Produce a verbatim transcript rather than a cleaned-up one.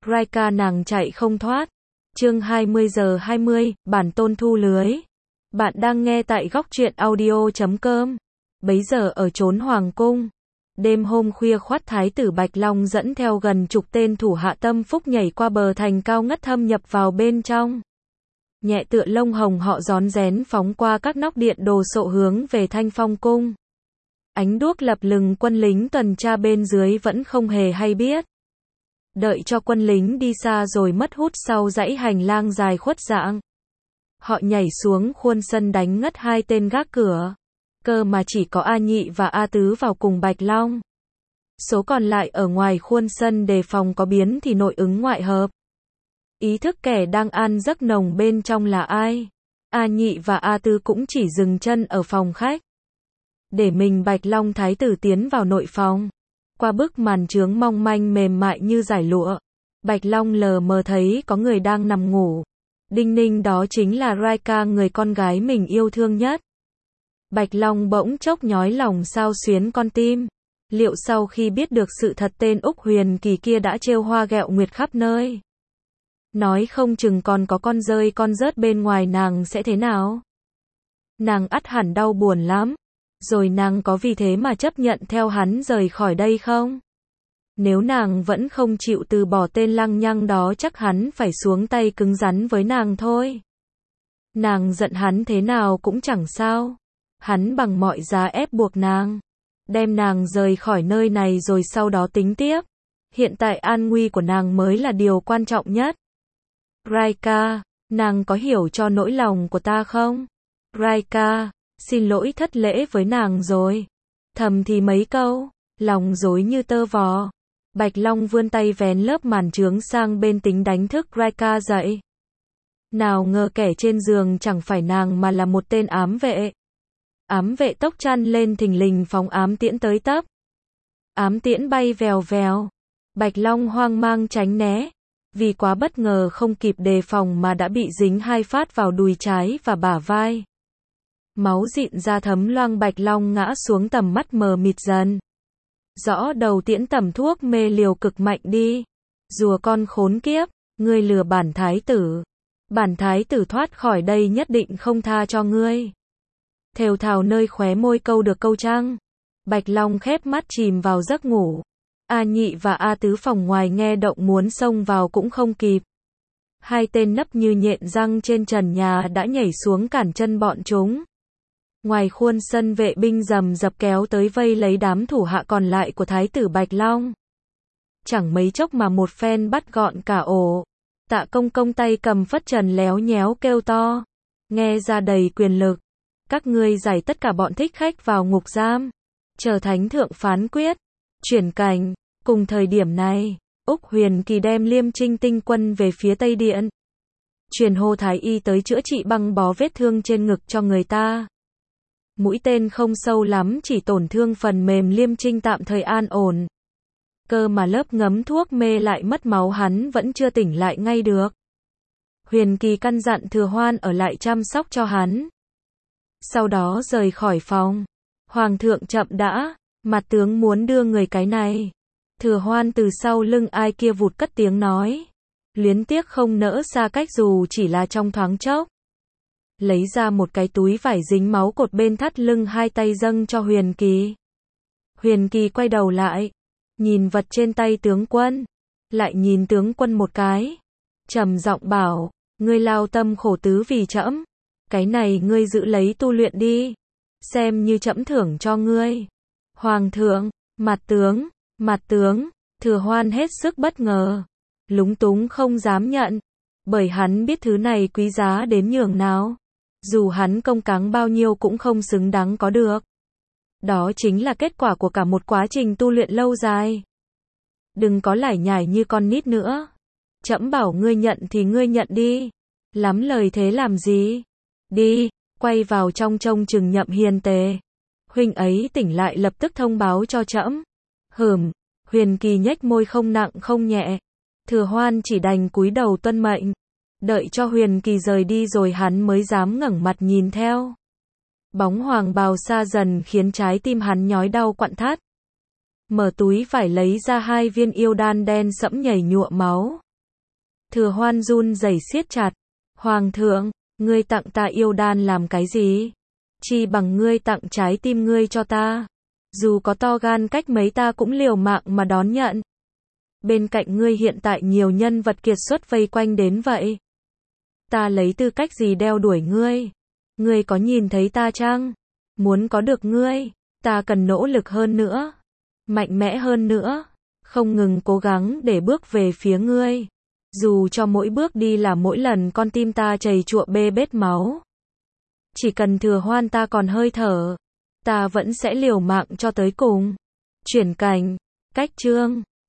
Raika nàng chạy không thoát. Chương hai mươi giờ hai mươi, bản tôn thu lưới. Bạn đang nghe tại góc truyện audio chấm com. Bấy giờ ở chốn hoàng cung, đêm hôm khuya khoắt thái tử Bạch Long dẫn theo gần chục tên thủ hạ tâm phúc nhảy qua bờ thành cao ngất thâm nhập vào bên trong. Nhẹ tựa lông hồng họ rón rén phóng qua các nóc điện đồ sộ hướng về Thanh Phong cung. Ánh đuốc lập lừng, quân lính tuần tra bên dưới vẫn không hề hay biết. Đợi cho quân lính đi xa rồi mất hút sau dãy hành lang dài khuất dạng. Họ nhảy xuống khuôn sân đánh ngất hai tên gác cửa. Cơ mà chỉ có A Nhị và A Tứ vào cùng Bạch Long. Số còn lại ở ngoài khuôn sân đề phòng có biến thì nội ứng ngoại hợp. Ý thức kẻ đang an giấc nồng bên trong là ai? A Nhị và A Tứ cũng chỉ dừng chân ở phòng khách. Để mình Bạch Long thái tử tiến vào nội phòng. Qua bức màn chướng mong manh mềm mại như dải lụa, Bạch Long lờ mờ thấy có người đang nằm ngủ. Đinh ninh đó chính là Raika, người con gái mình yêu thương nhất. Bạch Long bỗng chốc nhói lòng xao xuyến con tim. Liệu sau khi biết được sự thật tên Úc Huyền Kỳ kia đã trêu hoa ghẹo nguyệt khắp nơi, nói không chừng còn có con rơi con rớt bên ngoài, nàng sẽ thế nào? Nàng ắt hẳn đau buồn lắm. Rồi nàng có vì thế mà chấp nhận theo hắn rời khỏi đây không? Nếu nàng vẫn không chịu từ bỏ tên lăng nhăng đó, chắc hắn phải xuống tay cứng rắn với nàng thôi. Nàng giận hắn thế nào cũng chẳng sao. Hắn bằng mọi giá ép buộc nàng, đem nàng rời khỏi nơi này rồi sau đó tính tiếp. Hiện tại an nguy của nàng mới là điều quan trọng nhất. Raika, nàng có hiểu cho nỗi lòng của ta không? Raika, xin lỗi thất lễ với nàng rồi. Thầm thì mấy câu, lòng rối như tơ vò. Bạch Long vươn tay vén lớp màn chướng sang bên tính đánh thức Raika dậy. Nào ngờ kẻ trên giường chẳng phải nàng mà là một tên ám vệ. Ám vệ tốc chăn lên thình lình phóng ám tiễn tới tấp. Ám tiễn bay vèo vèo. Bạch Long hoang mang tránh né. Vì quá bất ngờ không kịp đề phòng mà đã bị dính hai phát vào đùi trái và bả vai. Máu dịn ra thấm loang, Bạch Long ngã xuống, tầm mắt mờ mịt dần. Rõ đầu tiễn tẩm thuốc mê liều cực mạnh đi. Rùa con khốn kiếp, ngươi lừa bản thái tử. Bản thái tử thoát khỏi đây nhất định không tha cho ngươi. Thều thào nơi khóe môi câu được câu trăng. Bạch Long khép mắt chìm vào giấc ngủ. A Nhị và A Tứ phòng ngoài nghe động muốn xông vào cũng không kịp. Hai tên nấp như nhện răng trên trần nhà đã nhảy xuống cản chân bọn chúng. Ngoài khuôn sân vệ binh rầm rập kéo tới vây lấy đám thủ hạ còn lại của thái tử Bạch Long. Chẳng mấy chốc mà một phen bắt gọn cả ổ. Tạ Công Công tay cầm phất trần léo nhéo kêu to. Nghe ra đầy quyền lực. Các ngươi giải tất cả bọn thích khách vào ngục giam. Chờ thánh thượng phán quyết. Chuyển cảnh. Cùng thời điểm này, Úc Huyền Kỳ đem Liêm Trinh tinh quân về phía Tây Điện. Truyền Hồ Thái Y tới chữa trị băng bó vết thương trên ngực cho người ta. Mũi tên không sâu lắm, chỉ tổn thương phần mềm, Liêm Trinh tạm thời an ổn. Cơ mà lớp ngấm thuốc mê lại mất máu, hắn vẫn chưa tỉnh lại ngay được. Huyền Kỳ căn dặn Thừa Hoan ở lại chăm sóc cho hắn. Sau đó rời khỏi phòng. Hoàng thượng chậm đã, mặt tướng muốn đưa người cái này. Thừa Hoan từ sau lưng ai kia vụt cất tiếng nói. Luyến tiếc không nỡ xa cách dù chỉ là trong thoáng chốc. Lấy ra một cái túi vải dính máu cột bên thắt lưng, hai tay dâng cho Huyền Kỳ. Huyền Kỳ quay đầu lại, nhìn vật trên tay tướng quân, lại nhìn tướng quân một cái, trầm giọng bảo, ngươi lao tâm khổ tứ vì trẫm, cái này ngươi giữ lấy tu luyện đi, xem như trẫm thưởng cho ngươi. Hoàng thượng, mặt tướng, mặt tướng, Thừa Hoan hết sức bất ngờ, lúng túng không dám nhận, bởi hắn biết thứ này quý giá đến nhường nào. Dù hắn công cáng bao nhiêu cũng không xứng đáng có được. Đó chính là kết quả của cả một quá trình tu luyện lâu dài. Đừng có lải nhải như con nít nữa. Trẫm bảo ngươi nhận thì ngươi nhận đi. Lắm lời thế làm gì? Đi, quay vào trong trông chừng Nhậm Hiền Tề. Huynh ấy tỉnh lại lập tức thông báo cho trẫm. Hửm, Huyền Kỳ nhếch môi không nặng không nhẹ. Thừa Hoan chỉ đành cúi đầu tuân mệnh. Đợi cho Huyền Kỳ rời đi rồi hắn mới dám ngẩng mặt nhìn theo. Bóng hoàng bào xa dần khiến trái tim hắn nhói đau quặn thắt. Mở túi phải lấy ra hai viên yêu đan đen sẫm nhảy nhụa máu. Thừa Hoan run rẩy siết chặt. Hoàng thượng, ngươi tặng ta yêu đan làm cái gì? Chi bằng ngươi tặng trái tim ngươi cho ta. Dù có to gan cách mấy ta cũng liều mạng mà đón nhận. Bên cạnh ngươi hiện tại nhiều nhân vật kiệt xuất vây quanh đến vậy. Ta lấy tư cách gì đeo đuổi ngươi? Ngươi có nhìn thấy ta chăng? Muốn có được ngươi, ta cần nỗ lực hơn nữa, mạnh mẽ hơn nữa, không ngừng cố gắng để bước về phía ngươi. Dù cho mỗi bước đi là mỗi lần con tim ta chảy chụa bê bết máu. Chỉ cần Thừa Hoan ta còn hơi thở, ta vẫn sẽ liều mạng cho tới cùng. Chuyển cảnh, cách chương.